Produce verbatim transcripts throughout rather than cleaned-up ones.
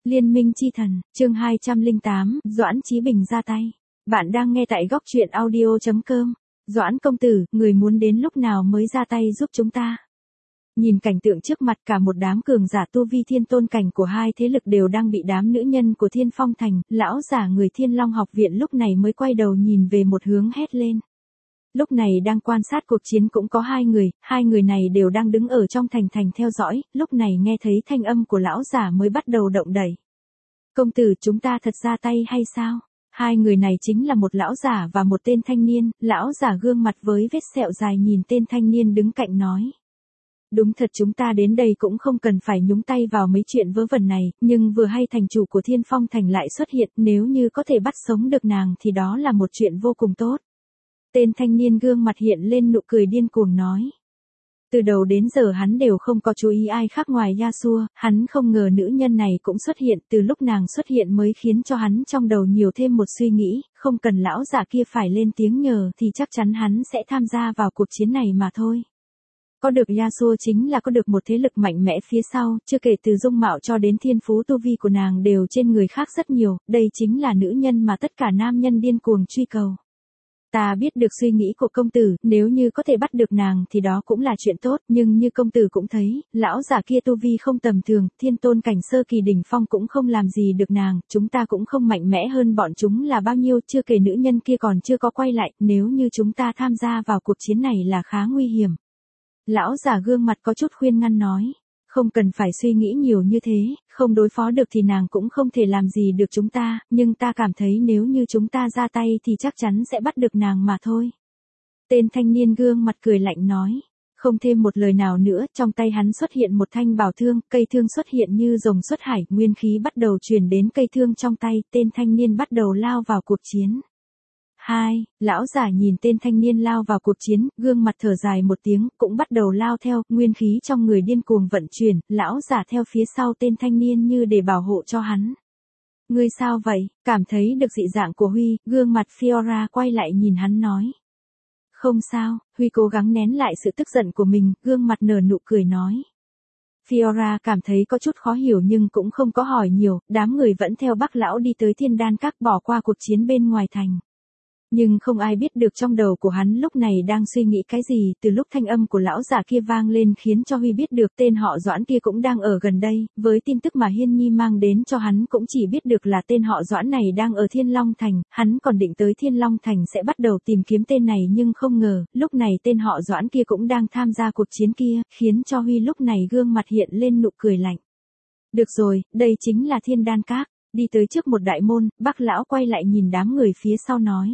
Liên minh chi thần, chương hai trăm lẻ tám, Doãn Chí Bình ra tay. Bạn đang nghe tại góc truyện audio chấm com. Doãn công tử, người muốn đến lúc nào mới ra tay giúp chúng ta? Nhìn cảnh tượng trước mặt, cả một đám cường giả tu vi thiên tôn cảnh của hai thế lực đều đang bị đám nữ nhân của Thiên Phong Thành, lão giả người Thiên Long học viện lúc này mới quay đầu nhìn về một hướng hét lên. Lúc này đang quan sát cuộc chiến cũng có hai người, hai người này đều đang đứng ở trong thành thành theo dõi, lúc này nghe thấy thanh âm của lão giả mới bắt đầu động đẩy. Công tử, chúng ta thật ra tay hay sao? Hai người này chính là một lão giả và một tên thanh niên, lão giả gương mặt với vết sẹo dài nhìn tên thanh niên đứng cạnh nói. Đúng thật, chúng ta đến đây cũng không cần phải nhúng tay vào mấy chuyện vớ vẩn này, nhưng vừa hay thành chủ của Thiên Phong Thành lại xuất hiện, nếu như có thể bắt sống được nàng thì đó là một chuyện vô cùng tốt. Tên thanh niên gương mặt hiện lên nụ cười điên cuồng nói. Từ đầu đến giờ hắn đều không có chú ý ai khác ngoài Yasuo, hắn không ngờ nữ nhân này cũng xuất hiện, từ lúc nàng xuất hiện mới khiến cho hắn trong đầu nhiều thêm một suy nghĩ, không cần lão giả kia phải lên tiếng nhờ thì chắc chắn hắn sẽ tham gia vào cuộc chiến này mà thôi. Có được Yasuo chính là có được một thế lực mạnh mẽ phía sau, chưa kể từ dung mạo cho đến thiên phú tu vi của nàng đều trên người khác rất nhiều, đây chính là nữ nhân mà tất cả nam nhân điên cuồng truy cầu. Ta biết được suy nghĩ của công tử, nếu như có thể bắt được nàng thì đó cũng là chuyện tốt, nhưng như công tử cũng thấy, lão giả kia tu vi không tầm thường, thiên tôn cảnh sơ kỳ đỉnh phong cũng không làm gì được nàng, chúng ta cũng không mạnh mẽ hơn bọn chúng là bao nhiêu, chưa kể nữ nhân kia còn chưa có quay lại, nếu như chúng ta tham gia vào cuộc chiến này là khá nguy hiểm. Lão giả gương mặt có chút khuyên ngăn nói. Không cần phải suy nghĩ nhiều như thế, không đối phó được thì nàng cũng không thể làm gì được chúng ta, nhưng ta cảm thấy nếu như chúng ta ra tay thì chắc chắn sẽ bắt được nàng mà thôi. Tên thanh niên gương mặt cười lạnh nói. Không thêm một lời nào nữa, trong tay hắn xuất hiện một thanh bảo thương, cây thương xuất hiện như rồng xuất hải, nguyên khí bắt đầu truyền đến cây thương trong tay, tên thanh niên bắt đầu lao vào cuộc chiến. Hai, lão giả nhìn tên thanh niên lao vào cuộc chiến, gương mặt thở dài một tiếng, cũng bắt đầu lao theo, nguyên khí trong người điên cuồng vận chuyển, lão giả theo phía sau tên thanh niên như để bảo hộ cho hắn. Ngươi sao vậy? Cảm thấy được dị dạng của Huy, gương mặt Fiora quay lại nhìn hắn nói. Không sao, Huy cố gắng nén lại sự tức giận của mình, gương mặt nở nụ cười nói. Fiora cảm thấy có chút khó hiểu nhưng cũng không có hỏi nhiều, đám người vẫn theo Bắc lão đi tới Thiên Đan Các bỏ qua cuộc chiến bên ngoài thành. Nhưng không ai biết được trong đầu của hắn lúc này đang suy nghĩ cái gì, từ lúc thanh âm của lão giả kia vang lên khiến cho Huy biết được tên họ Doãn kia cũng đang ở gần đây, với tin tức mà Hiên Nhi mang đến cho hắn cũng chỉ biết được là tên họ Doãn này đang ở Thiên Long Thành, hắn còn định tới Thiên Long Thành sẽ bắt đầu tìm kiếm tên này nhưng không ngờ, lúc này tên họ Doãn kia cũng đang tham gia cuộc chiến kia, khiến cho Huy lúc này gương mặt hiện lên nụ cười lạnh. Được rồi, đây chính là Thiên Đan Các, đi tới trước một đại môn, Bắc lão quay lại nhìn đám người phía sau nói.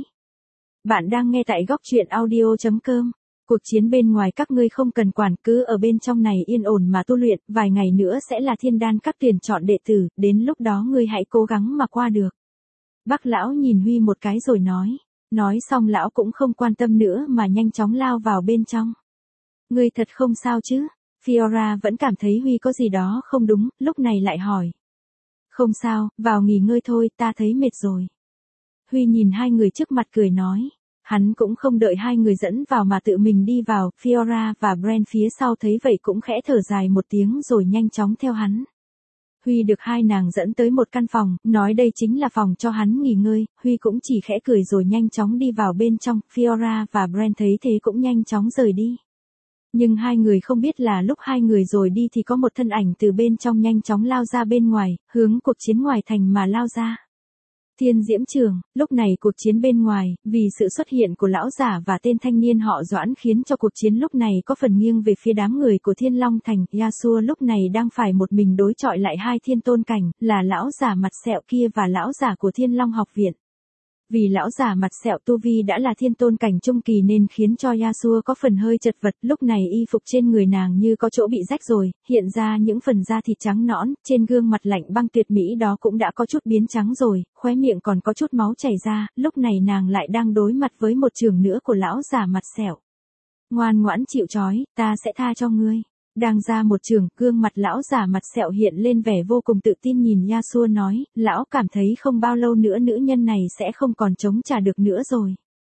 Bạn đang nghe tại góc truyện audio chấm com. Cuộc chiến bên ngoài các ngươi không cần quản, cứ ở bên trong này yên ổn mà tu luyện, vài ngày nữa sẽ là Thiên Đan Các tuyển chọn đệ tử, đến lúc đó ngươi hãy cố gắng mà qua được. Bắc lão nhìn Huy một cái rồi nói. Nói xong lão cũng không quan tâm nữa mà nhanh chóng lao vào bên trong. Ngươi thật không sao chứ? Fiora vẫn cảm thấy Huy có gì đó không đúng, lúc này lại hỏi. Không sao, vào nghỉ ngơi thôi, ta thấy mệt rồi. Huy nhìn hai người trước mặt cười nói. Hắn cũng không đợi hai người dẫn vào mà tự mình đi vào, Fiora và Bren phía sau thấy vậy cũng khẽ thở dài một tiếng rồi nhanh chóng theo hắn. Huy được hai nàng dẫn tới một căn phòng, nói đây chính là phòng cho hắn nghỉ ngơi, Huy cũng chỉ khẽ cười rồi nhanh chóng đi vào bên trong, Fiora và Bren thấy thế cũng nhanh chóng rời đi. Nhưng hai người không biết là lúc hai người rồi đi thì có một thân ảnh từ bên trong nhanh chóng lao ra bên ngoài, hướng cuộc chiến ngoài thành mà lao ra. Thiên Diễm Trường, lúc này cuộc chiến bên ngoài, vì sự xuất hiện của lão giả và tên thanh niên họ Doãn khiến cho cuộc chiến lúc này có phần nghiêng về phía đám người của Thiên Long Thành, Yasuo lúc này đang phải một mình đối chọi lại hai thiên tôn cảnh, là lão giả mặt sẹo kia và lão giả của Thiên Long học viện. Vì lão giả mặt sẹo tu vi đã là thiên tôn cảnh trung kỳ nên khiến cho Yasuo có phần hơi chật vật, lúc này y phục trên người nàng như có chỗ bị rách rồi, hiện ra những phần da thịt trắng nõn, trên gương mặt lạnh băng tuyệt mỹ đó cũng đã có chút biến trắng rồi, khóe miệng còn có chút máu chảy ra, lúc này nàng lại đang đối mặt với một trường nữa của lão giả mặt sẹo. Ngoan ngoãn chịu trói, ta sẽ tha cho ngươi. Đang ra một trường, gương mặt lão giả mặt sẹo hiện lên vẻ vô cùng tự tin nhìn Yasuo nói, lão cảm thấy không bao lâu nữa nữ nhân này sẽ không còn chống trả được nữa rồi.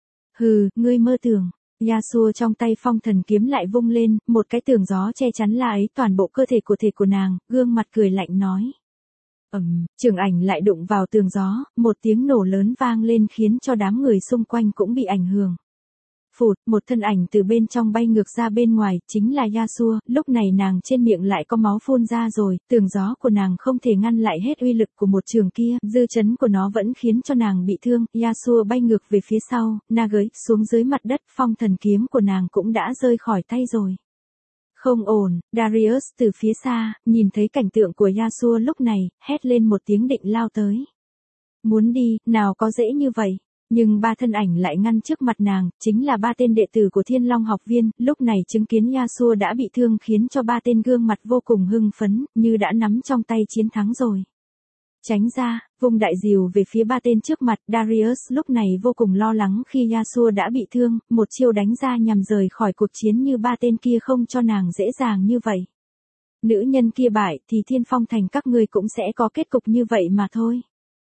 Hừ, ngươi mơ tưởng. Yasuo trong tay phong thần kiếm lại vung lên, một cái tường gió che chắn lại toàn bộ cơ thể của thể của nàng, gương mặt cười lạnh nói. Ầm, trường ảnh lại đụng vào tường gió, một tiếng nổ lớn vang lên khiến cho đám người xung quanh cũng bị ảnh hưởng. Phụt, một thân ảnh từ bên trong bay ngược ra bên ngoài, chính là Yasuo, lúc này nàng trên miệng lại có máu phun ra rồi, tường gió của nàng không thể ngăn lại hết uy lực của một trường kia, dư chấn của nó vẫn khiến cho nàng bị thương, Yasuo bay ngược về phía sau, Nagui, xuống dưới mặt đất, phong thần kiếm của nàng cũng đã rơi khỏi tay rồi. Không ổn, Darius từ phía xa, nhìn thấy cảnh tượng của Yasuo lúc này, hét lên một tiếng định lao tới. Muốn đi, nào có dễ như vậy. Nhưng ba thân ảnh lại ngăn trước mặt nàng, chính là ba tên đệ tử của Thiên Long học viên, lúc này chứng kiến Yasuo đã bị thương khiến cho ba tên gương mặt vô cùng hưng phấn, như đã nắm trong tay chiến thắng rồi. Tránh ra, vùng đại diều về phía ba tên trước mặt, Darius lúc này vô cùng lo lắng khi Yasuo đã bị thương, một chiêu đánh ra nhằm rời khỏi cuộc chiến như ba tên kia không cho nàng dễ dàng như vậy. Nữ nhân kia bại thì Thiên Phong Thành các ngươi cũng sẽ có kết cục như vậy mà thôi.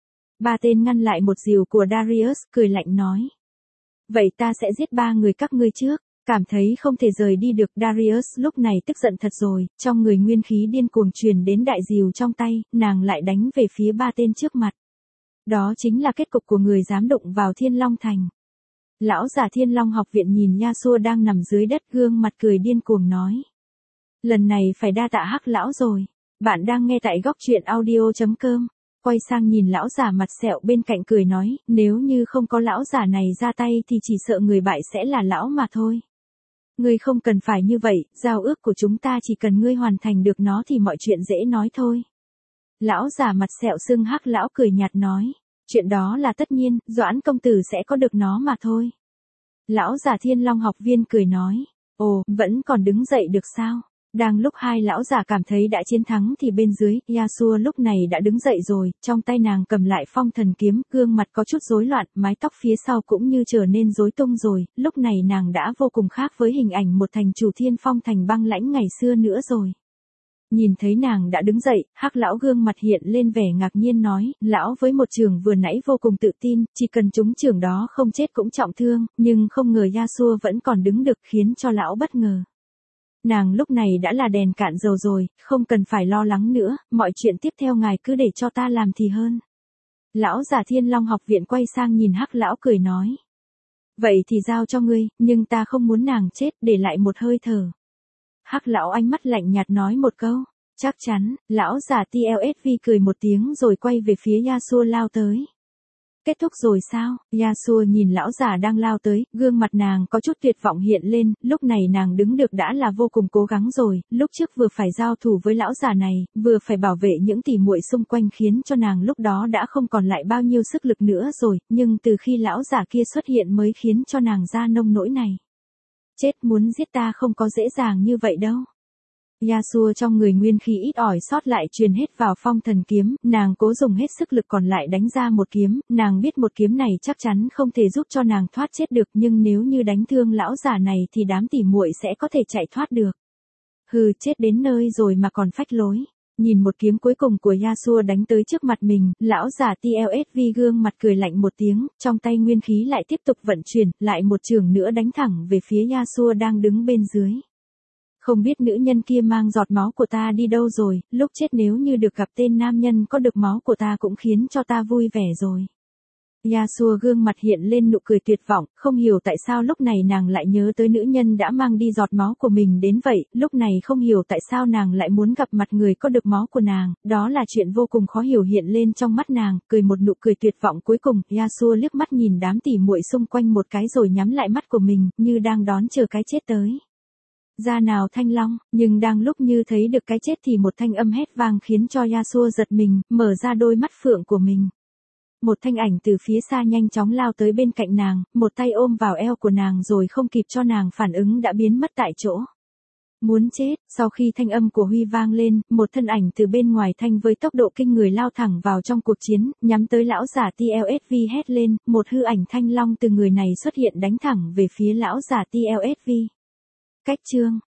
Ba tên ngăn lại một diều của Darius, cười lạnh nói. Vậy ta sẽ giết ba người các ngươi trước, cảm thấy không thể rời đi được. Darius lúc này tức giận thật rồi, trong người nguyên khí điên cuồng truyền đến đại diều trong tay, nàng lại đánh về phía ba tên trước mặt. Đó chính là kết cục của người dám đụng vào Thiên Long Thành. Lão giả Thiên Long học viện nhìn Yasuo đang nằm dưới đất gương mặt cười điên cuồng nói. Lần này phải đa tạ Hắc lão rồi, bạn đang nghe tại góc truyện audio chấm com. Quay sang nhìn lão giả mặt sẹo bên cạnh cười nói, nếu như không có lão giả này ra tay thì chỉ sợ người bại sẽ là lão mà thôi. Ngươi không cần phải như vậy, giao ước của chúng ta chỉ cần ngươi hoàn thành được nó thì mọi chuyện dễ nói thôi. Lão giả mặt sẹo xưng Hắc lão cười nhạt nói, chuyện đó là tất nhiên, Doãn công tử sẽ có được nó mà thôi. Lão giả Thiên Long học viên cười nói, ồ, vẫn còn đứng dậy được sao? Đang lúc hai lão giả cảm thấy đã chiến thắng thì bên dưới, Yasuo lúc này đã đứng dậy rồi, trong tay nàng cầm lại phong thần kiếm, gương mặt có chút rối loạn, mái tóc phía sau cũng như trở nên rối tung rồi, lúc này nàng đã vô cùng khác với hình ảnh một thành chủ Thiên Phong Thành băng lãnh ngày xưa nữa rồi. Nhìn thấy nàng đã đứng dậy, Hắc lão gương mặt hiện lên vẻ ngạc nhiên nói, lão với một trường vừa nãy vô cùng tự tin, chỉ cần trúng trường đó không chết cũng trọng thương, nhưng không ngờ Yasuo vẫn còn đứng được khiến cho lão bất ngờ. Nàng lúc này đã là đèn cạn dầu rồi, không cần phải lo lắng nữa, mọi chuyện tiếp theo ngài cứ để cho ta làm thì hơn. Lão giả Thiên Long học viện quay sang nhìn Hắc lão cười nói. Vậy thì giao cho ngươi, nhưng ta không muốn nàng chết, để lại một hơi thở. Hắc lão ánh mắt lạnh nhạt nói một câu, chắc chắn, lão giả tê lờ ét vê cười một tiếng rồi quay về phía Yasuo lao tới. Kết thúc rồi sao? Yasuo nhìn lão giả đang lao tới, gương mặt nàng có chút tuyệt vọng hiện lên, lúc này nàng đứng được đã là vô cùng cố gắng rồi, lúc trước vừa phải giao thủ với lão giả này, vừa phải bảo vệ những tỉ muội xung quanh khiến cho nàng lúc đó đã không còn lại bao nhiêu sức lực nữa rồi, nhưng từ khi lão giả kia xuất hiện mới khiến cho nàng ra nông nỗi này. Chết, muốn giết ta không có dễ dàng như vậy đâu. Yasuo trong người nguyên khí ít ỏi sót lại truyền hết vào phong thần kiếm, nàng cố dùng hết sức lực còn lại đánh ra một kiếm, nàng biết một kiếm này chắc chắn không thể giúp cho nàng thoát chết được, nhưng nếu như đánh thương lão giả này thì đám tỉ muội sẽ có thể chạy thoát được. Hừ, chết đến nơi rồi mà còn phách lối. Nhìn một kiếm cuối cùng của Yasuo đánh tới trước mặt mình, lão giả tê lờ ét vê gương mặt cười lạnh một tiếng, trong tay nguyên khí lại tiếp tục vận chuyển, lại một trường nữa đánh thẳng về phía Yasuo đang đứng bên dưới. Không biết nữ nhân kia mang giọt máu của ta đi đâu rồi, lúc chết nếu như được gặp tên nam nhân có được máu của ta cũng khiến cho ta vui vẻ rồi. Yasuo gương mặt hiện lên nụ cười tuyệt vọng, không hiểu tại sao lúc này nàng lại nhớ tới nữ nhân đã mang đi giọt máu của mình đến vậy, lúc này không hiểu tại sao nàng lại muốn gặp mặt người có được máu của nàng, đó là chuyện vô cùng khó hiểu hiện lên trong mắt nàng, cười một nụ cười tuyệt vọng cuối cùng, Yasuo liếc mắt nhìn đám tỉ muội xung quanh một cái rồi nhắm lại mắt của mình, như đang đón chờ cái chết tới. Ra nào Thanh Long, nhưng đang lúc như thấy được cái chết thì một thanh âm hét vang khiến cho Yasuo giật mình, mở ra đôi mắt phượng của mình. Một thanh ảnh từ phía xa nhanh chóng lao tới bên cạnh nàng, một tay ôm vào eo của nàng rồi không kịp cho nàng phản ứng đã biến mất tại chỗ. Muốn chết, sau khi thanh âm của Huy vang lên, một thân ảnh từ bên ngoài thanh với tốc độ kinh người lao thẳng vào trong cuộc chiến, nhắm tới lão giả tê lờ ét vê hét lên, một hư ảnh thanh long từ người này xuất hiện đánh thẳng về phía lão giả tê lờ ét vê. Cách chương